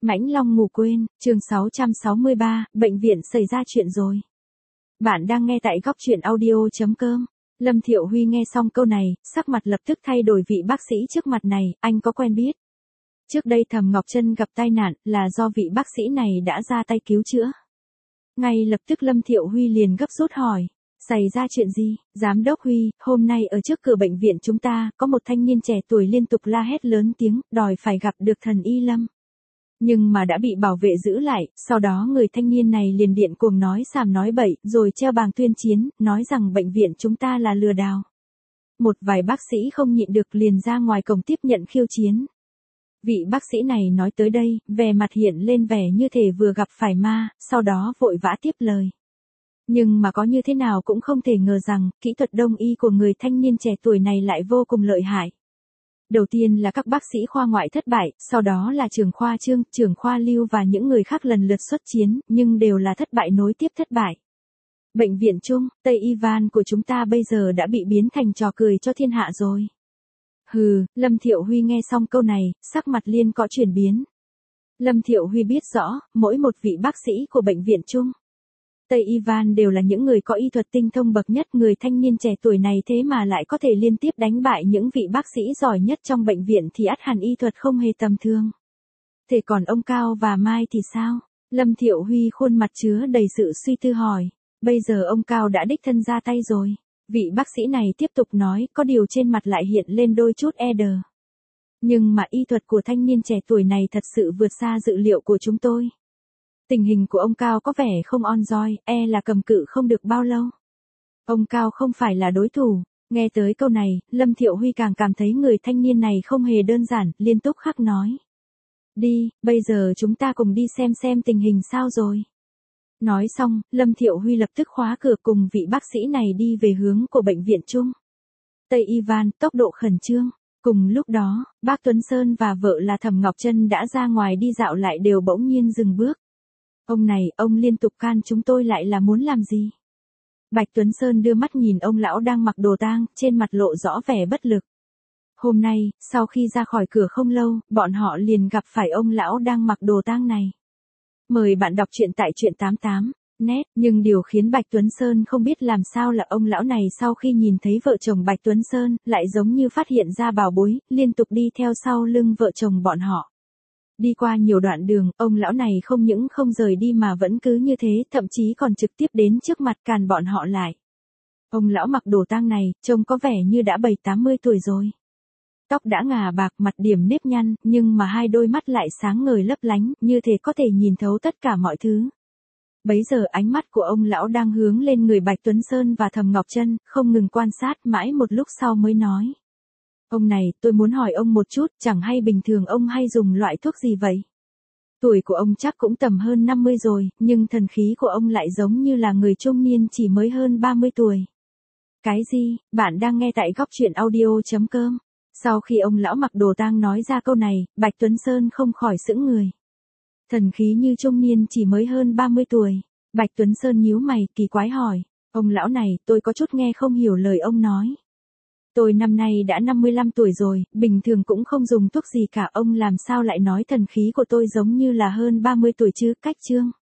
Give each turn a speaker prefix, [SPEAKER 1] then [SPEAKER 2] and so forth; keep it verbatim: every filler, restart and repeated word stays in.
[SPEAKER 1] Mãnh Long ngủ quên, chương sáu trăm sáu mươi ba, bệnh viện xảy ra chuyện rồi. Bạn đang nghe tại góc truyện audio.com. Lâm Thiệu Huy nghe xong câu này, sắc mặt lập tức thay đổi. Vị bác sĩ trước mặt này, anh có quen biết. Trước đây Thẩm Ngọc Trân gặp tai nạn là do vị bác sĩ này đã ra tay cứu chữa. Ngay lập tức Lâm Thiệu Huy liền gấp rút hỏi. Xảy ra chuyện gì? Giám đốc Huy, hôm nay ở trước cửa bệnh viện chúng ta, có một thanh niên trẻ tuổi liên tục la hét lớn tiếng, đòi phải gặp được thần y Lâm. Nhưng mà đã bị bảo vệ giữ lại, sau đó người thanh niên này liền điện cuồng nói xàm nói bậy, rồi treo bảng tuyên chiến, nói rằng bệnh viện chúng ta là lừa đảo. Một vài bác sĩ không nhịn được liền ra ngoài cổng tiếp nhận khiêu chiến. Vị bác sĩ này nói tới đây, vẻ mặt hiện lên vẻ như thể vừa gặp phải ma, sau đó vội vã tiếp lời. Nhưng mà có như thế nào cũng không thể ngờ rằng, kỹ thuật đông y của người thanh niên trẻ tuổi này lại vô cùng lợi hại. Đầu tiên là các bác sĩ khoa ngoại thất bại, sau đó là trưởng khoa Trương, trưởng khoa Lưu và những người khác lần lượt xuất chiến, nhưng đều là thất bại nối tiếp thất bại. Bệnh viện Trung, Tây Ivan của chúng ta bây giờ đã bị biến thành trò cười cho thiên hạ rồi. Hừ, Lâm Thiệu Huy nghe xong câu này, sắc mặt liên có chuyển biến. Lâm Thiệu Huy biết rõ, mỗi một vị bác sĩ của bệnh viện Trung Tây Ivan đều là những người có y thuật tinh thông bậc nhất. Người thanh niên trẻ tuổi này thế mà lại có thể liên tiếp đánh bại những vị bác sĩ giỏi nhất trong bệnh viện thì ắt hẳn y thuật không hề tầm thường. Thế còn ông Cao và Mai thì sao? Lâm Thiệu Huy khuôn mặt chứa đầy sự suy tư hỏi. Bây giờ ông Cao đã đích thân ra tay rồi. Vị bác sĩ này tiếp tục nói, có điều trên mặt lại hiện lên đôi chút e đờ. Nhưng mà y thuật của thanh niên trẻ tuổi này thật sự vượt xa dự liệu của chúng tôi. Tình hình của ông Cao có vẻ không on roi, e là cầm cự không được bao lâu. Ông Cao không phải là đối thủ. Nghe tới câu này, Lâm Thiệu Huy càng cảm thấy người thanh niên này không hề đơn giản, liên tục khắc nói. Đi, bây giờ chúng ta cùng đi xem xem tình hình sao rồi. Nói xong, Lâm Thiệu Huy lập tức khóa cửa cùng vị bác sĩ này đi về hướng của bệnh viện Trung Tây Ivan, tốc độ khẩn trương. Cùng lúc đó, bác Tuấn Sơn và vợ là Thẩm Ngọc Trân đã ra ngoài đi dạo lại đều bỗng nhiên dừng bước. Ông này, ông liên tục can chúng tôi lại là muốn làm gì? Bạch Tuấn Sơn đưa mắt nhìn ông lão đang mặc đồ tang, trên mặt lộ rõ vẻ bất lực. Hôm nay, sau khi ra khỏi cửa không lâu, bọn họ liền gặp phải ông lão đang mặc đồ tang này. Mời bạn đọc truyện tại truyện tám tám net, nhưng điều khiến Bạch Tuấn Sơn không biết làm sao là ông lão này sau khi nhìn thấy vợ chồng Bạch Tuấn Sơn, lại giống như phát hiện ra bảo bối, liên tục đi theo sau lưng vợ chồng bọn họ. Đi qua nhiều đoạn đường, ông lão này không những không rời đi mà vẫn cứ như thế, thậm chí còn trực tiếp đến trước mặt càn bọn họ lại. Ông lão mặc đồ tang này, trông có vẻ như đã bảy tám mươi tuổi rồi. Tóc đã ngà bạc, mặt điểm nếp nhăn, nhưng mà hai đôi mắt lại sáng ngời lấp lánh, như thể có thể nhìn thấu tất cả mọi thứ. Bấy giờ ánh mắt của ông lão đang hướng lên người Bạch Tuấn Sơn và Thẩm Ngọc Trân, không ngừng quan sát, mãi một lúc sau mới nói. Ông này, tôi muốn hỏi ông một chút, chẳng hay bình thường ông hay dùng loại thuốc gì vậy? Tuổi của ông chắc cũng tầm hơn năm mươi rồi, nhưng thần khí của ông lại giống như là người trung niên chỉ mới hơn ba mươi tuổi. Cái gì? Bạn đang nghe tại góc truyện audio.com. Sau khi ông lão mặc đồ tang nói ra câu này, Bạch Tuấn Sơn không khỏi sững người. Thần khí như trung niên chỉ mới hơn ba mươi tuổi. Bạch Tuấn Sơn nhíu mày, kỳ quái hỏi. Ông lão này, tôi có chút nghe không hiểu lời ông nói. Tôi năm nay đã năm mươi lăm tuổi rồi, bình thường cũng không dùng thuốc gì cả, ông làm sao lại nói thần khí của tôi giống như là hơn ba mươi tuổi chứ, cách chương.